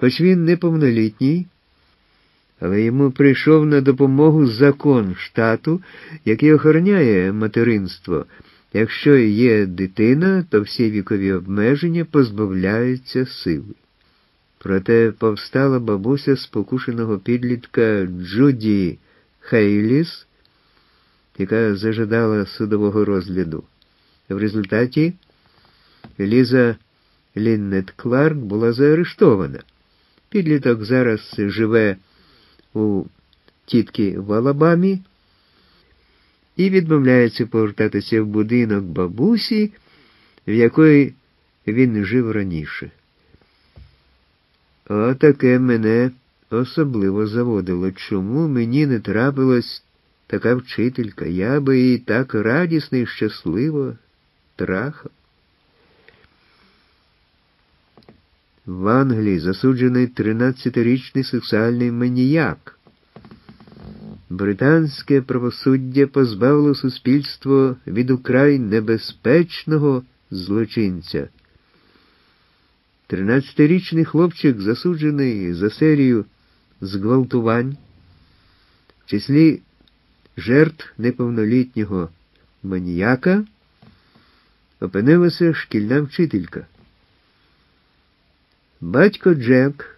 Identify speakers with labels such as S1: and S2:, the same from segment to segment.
S1: Хоч він неповнолітній, але йому прийшов на допомогу закон штату, який охороняє материнство. Якщо є дитина, то всі вікові обмеження позбавляються сили. Проте повстала бабуся спокушеного підлітка Джуді Хейліс, яка зажадала судового розгляду. В результаті Ліза Ліннет Кларк була заарештована. Підліток зараз живе у тітки в Алабамі і відмовляється повертатися в будинок бабусі, в якої він жив раніше. Отаке мене особливо заводило. Чому мені не трапилась така вчителька? Я би її так радісно і щасливо трахав. В Англії засуджений 13-річний сексуальний маніяк. Британське правосуддя позбавило суспільство від украй небезпечного злочинця. 13-річний хлопчик засуджений за серію зґвалтувань, в числі жертв неповнолітнього маніяка опинилася шкільна вчителька. Батько Джек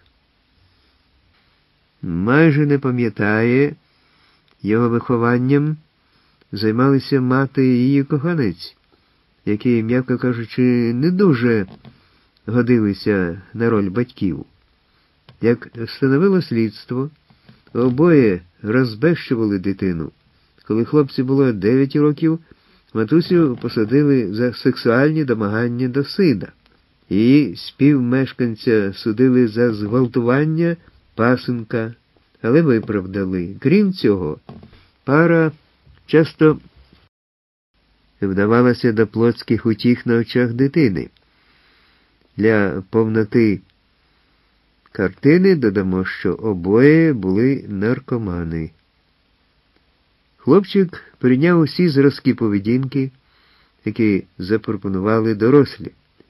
S1: майже не пам'ятає, його вихованням займалися мати і її коханець, які, м'яко кажучи, не дуже годилися на роль батьків. Як встановило слідство, обоє розбещували дитину. Коли хлопці було 9 років, матусю посадили за сексуальні домагання до сина. Її співмешканця судили за зґвалтування пасенка, але виправдали. Крім цього, пара часто вдавалася до плотських утіх на очах дитини. Для повноти картини додамо, що обоє були наркомани. Хлопчик прийняв усі зразки поведінки, які запропонували дорослі.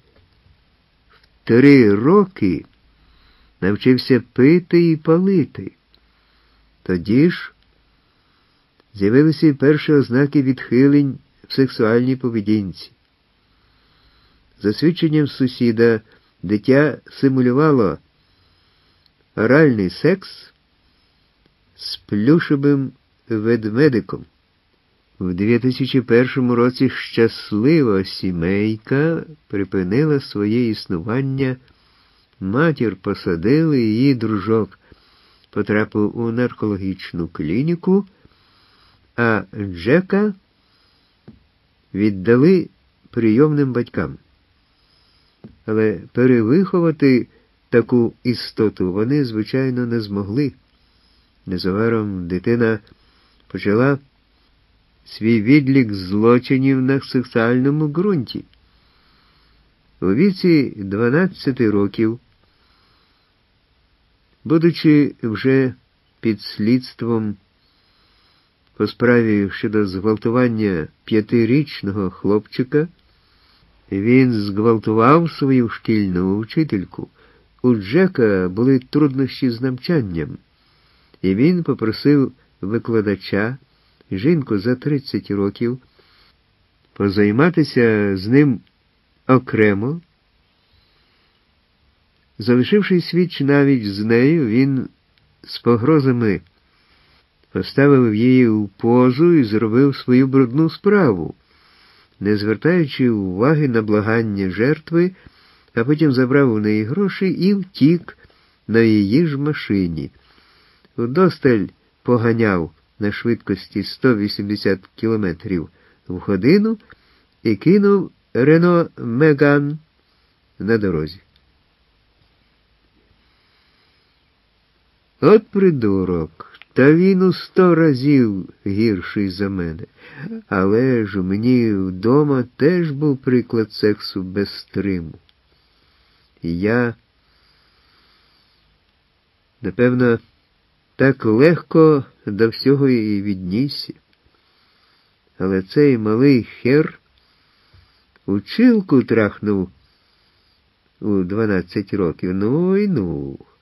S1: В 3 роки навчився пити і палити. Тоді ж з'явилися й перші ознаки відхилень в сексуальній поведінці. За свідченням сусіда, дитя симулювало оральний секс з плюшевим ведмедиком. В 2001 році щаслива сімейка припинила своє існування, матір посадили, її дружок потрапив у наркологічну клініку, а Джека віддали прийомним батькам. Але перевиховати таку істоту вони, звичайно, не змогли. Незабаром дитина почала свій відлік злочинів на сексуальному ґрунті. У віці 12 років, будучи вже під слідством по справі щодо зґвалтування 5-річного хлопчика, він зґвалтував свою шкільну вчительку. У Джека були труднощі з навчанням, і він попросив викладача, жінку за 30 років, позайматися з ним окремо. Залишивши свіч навіть з нею, він з погрозами поставив її у позу і зробив свою брудну справу, не звертаючи уваги на благання жертви, а потім забрав у неї гроші і втік на її ж машині. Удосталь поганяв на швидкості 180 км в годину і кинув Рено Меган на дорозі. От придурок, та він у 100 разів гірший за мене. Але ж мені вдома теж був приклад сексу без стриму. І я, напевно, так легко до всього і віднісся. Але цей малий хер училку трахнув у 12 років. Ну й ну.